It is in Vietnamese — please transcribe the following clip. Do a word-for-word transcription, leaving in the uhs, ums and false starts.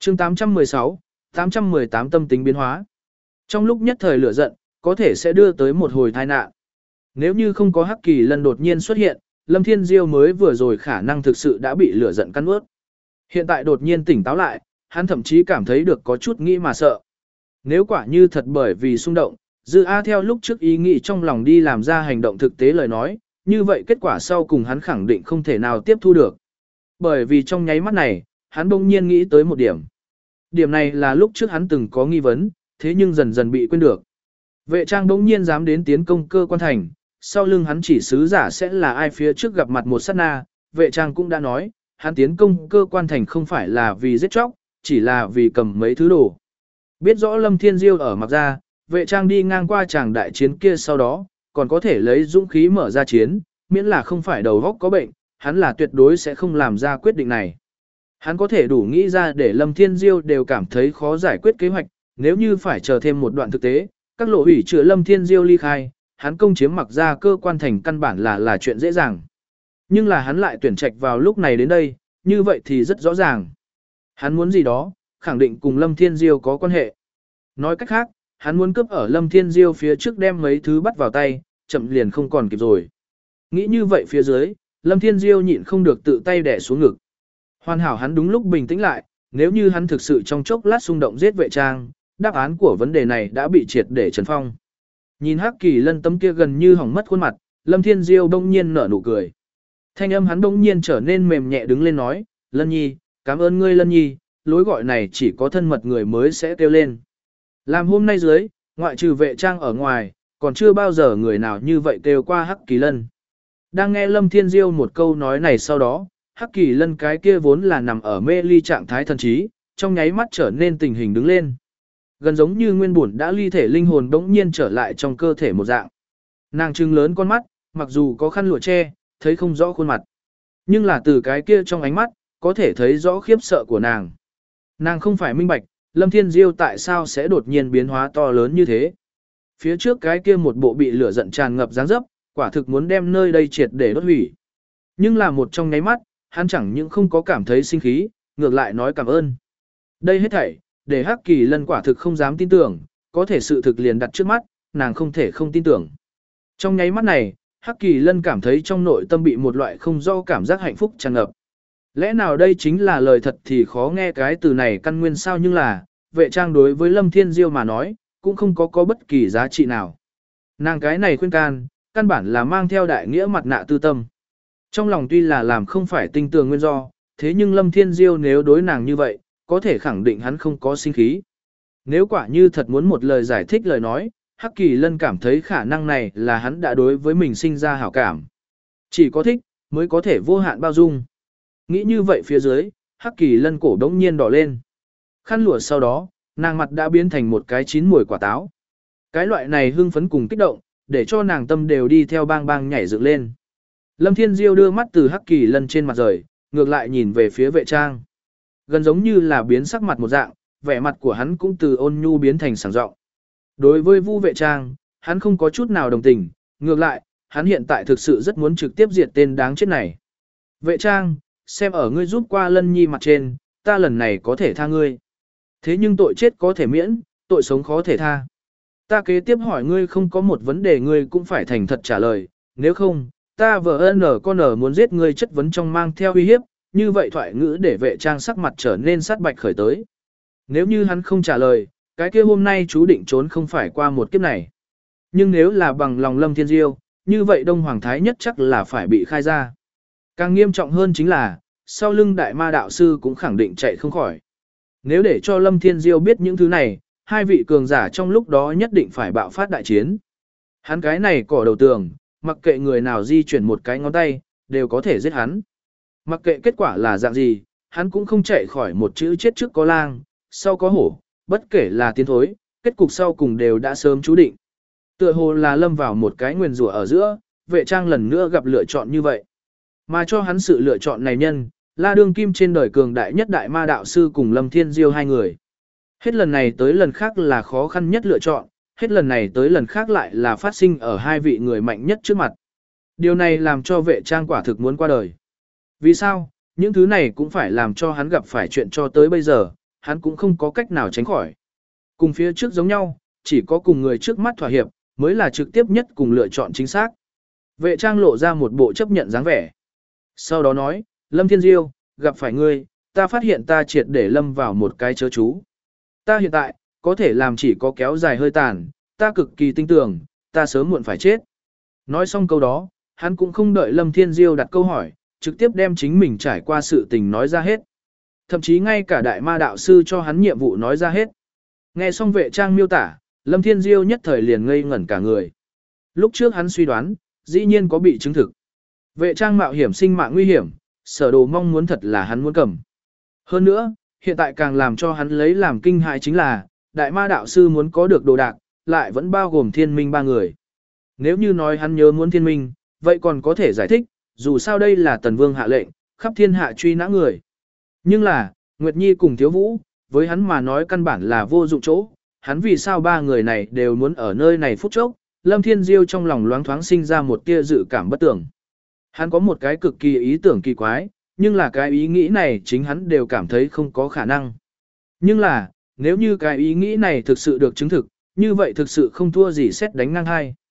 chương tám trăm mười sáu, tám trăm mười tám tâm tính biến hóa. Trong lúc nhất thời lửa giận, có thể sẽ đưa tới một hồi tai nạn. Nếu như không có Hắc Kỳ Lân đột nhiên xuất hiện, Lâm Thiên Diêu mới vừa rồi khả năng thực sự đã bị lửa giận cắn ướt. Hiện tại đột nhiên tỉnh táo lại, hắn thậm chí cảm thấy được có chút nghĩ mà sợ. Nếu quả như thật bởi vì xung động, Dư A theo lúc trước ý nghĩ trong lòng đi làm ra hành động thực tế lời nói, như vậy kết quả sau cùng hắn khẳng định không thể nào tiếp thu được. Bởi vì trong nháy mắt này, hắn bỗng nhiên nghĩ tới một điểm. Điểm này là lúc trước hắn từng có nghi vấn, thế nhưng dần dần bị quên được. Vệ trang bỗng nhiên dám đến tiến công cơ quan thành, sau lưng hắn chỉ sứ giả sẽ là ai phía trước gặp mặt một sát na, vệ trang cũng đã nói, hắn tiến công cơ quan thành không phải là vì giết chóc, chỉ là vì cầm mấy thứ đồ. Biết rõ Lâm Thiên Diêu ở mặc ra, vệ trang đi ngang qua tràng đại chiến kia sau đó, còn có thể lấy dũng khí mở ra chiến, miễn là không phải đầu óc có bệnh, hắn là tuyệt đối sẽ không làm ra quyết định này. Hắn có thể đủ nghĩ ra để Lâm Thiên Diêu đều cảm thấy khó giải quyết kế hoạch, nếu như phải chờ thêm một đoạn thực tế, các lộ ủy chữa Lâm Thiên Diêu ly khai, hắn công chiếm mặc ra cơ quan thành căn bản là là chuyện dễ dàng. Nhưng là hắn lại tuyển trạch vào lúc này đến đây, như vậy thì rất rõ ràng. Hắn muốn gì đó, khẳng định cùng Lâm Thiên Diêu có quan hệ. Nói cách khác, hắn muốn cướp ở Lâm Thiên Diêu phía trước đem mấy thứ bắt vào tay, chậm liền không còn kịp rồi. Nghĩ như vậy phía dưới, Lâm Thiên Diêu nhịn không được tự tay đẻ xuống ngực. Hoàn hảo hắn đúng lúc bình tĩnh lại, nếu như hắn thực sự trong chốc lát xung động giết vệ trang, đáp án của vấn đề này đã bị triệt để trấn phong. Nhìn Hắc Kỳ Lân tấm kia gần như hỏng mất khuôn mặt, Lâm Thiên Diêu bỗng nhiên nở nụ cười. Thanh âm hắn bỗng nhiên trở nên mềm nhẹ đứng lên nói, Lân Nhi, cảm ơn ngươi Lân Nhi, lối gọi này chỉ có thân mật người mới sẽ kêu lên. Làm hôm nay dưới, ngoại trừ vệ trang ở ngoài, còn chưa bao giờ người nào như vậy kêu qua Hắc Kỳ Lân. Đang nghe Lâm Thiên Diêu một câu nói này sau đó, Hắc Kỳ Lân cái kia vốn là nằm ở mê ly trạng thái thần trí, trong nháy mắt trở nên tình hình đứng lên. Gần giống như nguyên bổn đã ly thể linh hồn bỗng nhiên trở lại trong cơ thể một dạng. Nàng trừng lớn con mắt, mặc dù có khăn lụa che, thấy không rõ khuôn mặt. Nhưng là từ cái kia trong ánh mắt, có thể thấy rõ khiếp sợ của nàng. Nàng không phải minh bạch, Lâm Thiên Diêu tại sao sẽ đột nhiên biến hóa to lớn như thế. Phía trước cái kia một bộ bị lửa giận tràn ngập dáng dấp, quả thực muốn đem nơi đây triệt để đốt hủy. Nhưng là một trong nháy mắt, hắn chẳng những không có cảm thấy sinh khí, ngược lại nói cảm ơn. Đây hết thảy, để Hắc Kỳ Lân quả thực không dám tin tưởng, có thể sự thực liền đặt trước mắt, nàng không thể không tin tưởng. Trong nháy mắt này, Hắc Kỳ Lân cảm thấy trong nội tâm bị một loại không do cảm giác hạnh phúc tràn ngập. Lẽ nào đây chính là lời thật thì khó nghe cái từ này căn nguyên sao, nhưng là, vệ trang đối với Lâm Thiên Diêu mà nói, cũng không có có bất kỳ giá trị nào. Nàng cái này khuyên can, căn bản là mang theo đại nghĩa mặt nạ tư tâm. Trong lòng tuy là làm không phải tinh tường nguyên do, thế nhưng Lâm Thiên Diêu nếu đối nàng như vậy, có thể khẳng định hắn không có sinh khí. Nếu quả như thật muốn một lời giải thích lời nói, Hắc Kỳ Lân cảm thấy khả năng này là hắn đã đối với mình sinh ra hảo cảm. Chỉ có thích, mới có thể vô hạn bao dung. Nghĩ như vậy phía dưới, Hắc Kỳ Lân cổ đống nhiên đỏ lên. Khăn lụa sau đó, nàng mặt đã biến thành một cái chín mùi quả táo. Cái loại này hưng phấn cùng kích động, để cho nàng tâm đều đi theo bang bang nhảy dựng lên. Lâm Thiên Diêu đưa mắt từ Hắc Kỳ Lân trên mặt rời, ngược lại nhìn về phía vệ trang. Gần giống như là biến sắc mặt một dạng, vẻ mặt của hắn cũng từ ôn nhu biến thành sảng giọng. Đối với Vu vệ trang, hắn không có chút nào đồng tình, ngược lại, hắn hiện tại thực sự rất muốn trực tiếp diệt tên đáng chết này. Vệ trang, xem ở ngươi giúp qua Lân Nhi mặt trên, ta lần này có thể tha ngươi. Thế nhưng tội chết có thể miễn, tội sống khó thể tha. Ta kế tiếp hỏi ngươi không có một vấn đề ngươi cũng phải thành thật trả lời, nếu không, ta vợ ân ở con ở muốn giết ngươi chất vấn trong mang theo uy hiếp, như vậy thoại ngữ để vệ trang sắc mặt trở nên sát bạch khởi tới. Nếu như hắn không trả lời, cái kia hôm nay chú định trốn không phải qua một kiếp này. Nhưng nếu là bằng lòng Lâm Thiên Diêu, như vậy Đông Hoàng Thái nhất chắc là phải bị khai ra. Càng nghiêm trọng hơn chính là, sau lưng đại ma đạo sư cũng khẳng định chạy không khỏi. Nếu để cho Lâm Thiên Diêu biết những thứ này, hai vị cường giả trong lúc đó nhất định phải bạo phát đại chiến. Hắn cái này cỏ đầu tường, mặc kệ người nào di chuyển một cái ngón tay, đều có thể giết hắn. Mặc kệ kết quả là dạng gì, hắn cũng không chạy khỏi một chữ chết trước có lang, sau có hổ, bất kể là tiến thối, kết cục sau cùng đều đã sớm chú định. Tựa hồ là lâm vào một cái nguyền rủa ở giữa, vệ trang lần nữa gặp lựa chọn như vậy. Mà cho hắn sự lựa chọn này nhân, là đương kim trên đời cường đại nhất đại ma đạo sư cùng Lâm Thiên Diêu hai người. Hết lần này tới lần khác là khó khăn nhất lựa chọn, hết lần này tới lần khác lại là phát sinh ở hai vị người mạnh nhất trước mặt. Điều này làm cho vệ trang quả thực muốn qua đời. Vì sao? Những thứ này cũng phải làm cho hắn gặp phải chuyện cho tới bây giờ, hắn cũng không có cách nào tránh khỏi. Cùng phía trước giống nhau, chỉ có cùng người trước mắt thỏa hiệp, mới là trực tiếp nhất cùng lựa chọn chính xác. Vệ trang lộ ra một bộ chấp nhận dáng vẻ. Sau đó nói, Lâm Thiên Diêu, gặp phải ngươi, ta phát hiện ta triệt để lâm vào một cái chớ chú. Ta hiện tại, có thể làm chỉ có kéo dài hơi tàn, ta cực kỳ tin tưởng, ta sớm muộn phải chết. Nói xong câu đó, hắn cũng không đợi Lâm Thiên Diêu đặt câu hỏi, trực tiếp đem chính mình trải qua sự tình nói ra hết. Thậm chí ngay cả đại ma đạo sư cho hắn nhiệm vụ nói ra hết. Nghe xong vệ trang miêu tả, Lâm Thiên Diêu nhất thời liền ngây ngẩn cả người. Lúc trước hắn suy đoán, dĩ nhiên có bị chứng thực. Vệ trang mạo hiểm sinh mạng nguy hiểm, sở đồ mong muốn thật là hắn muốn cầm. Hơn nữa, hiện tại càng làm cho hắn lấy làm kinh hại chính là, đại ma đạo sư muốn có được đồ đạc, lại vẫn bao gồm thiên minh ba người. Nếu như nói hắn nhớ muốn thiên minh, vậy còn có thể giải thích, dù sao đây là tần vương hạ lệnh, khắp thiên hạ truy nã người. Nhưng là, Nguyệt Nhi cùng Thiếu Vũ, với hắn mà nói căn bản là vô dụng chỗ, hắn vì sao ba người này đều muốn ở nơi này phút chốc, Lâm Thiên Diêu trong lòng loáng thoáng sinh ra một tia dự cảm bất tưởng. Hắn có một cái cực kỳ ý tưởng kỳ quái, nhưng là cái ý nghĩ này chính hắn đều cảm thấy không có khả năng. Nhưng là, nếu như cái ý nghĩ này thực sự được chứng thực, như vậy thực sự không thua gì xét đánh ngang hai.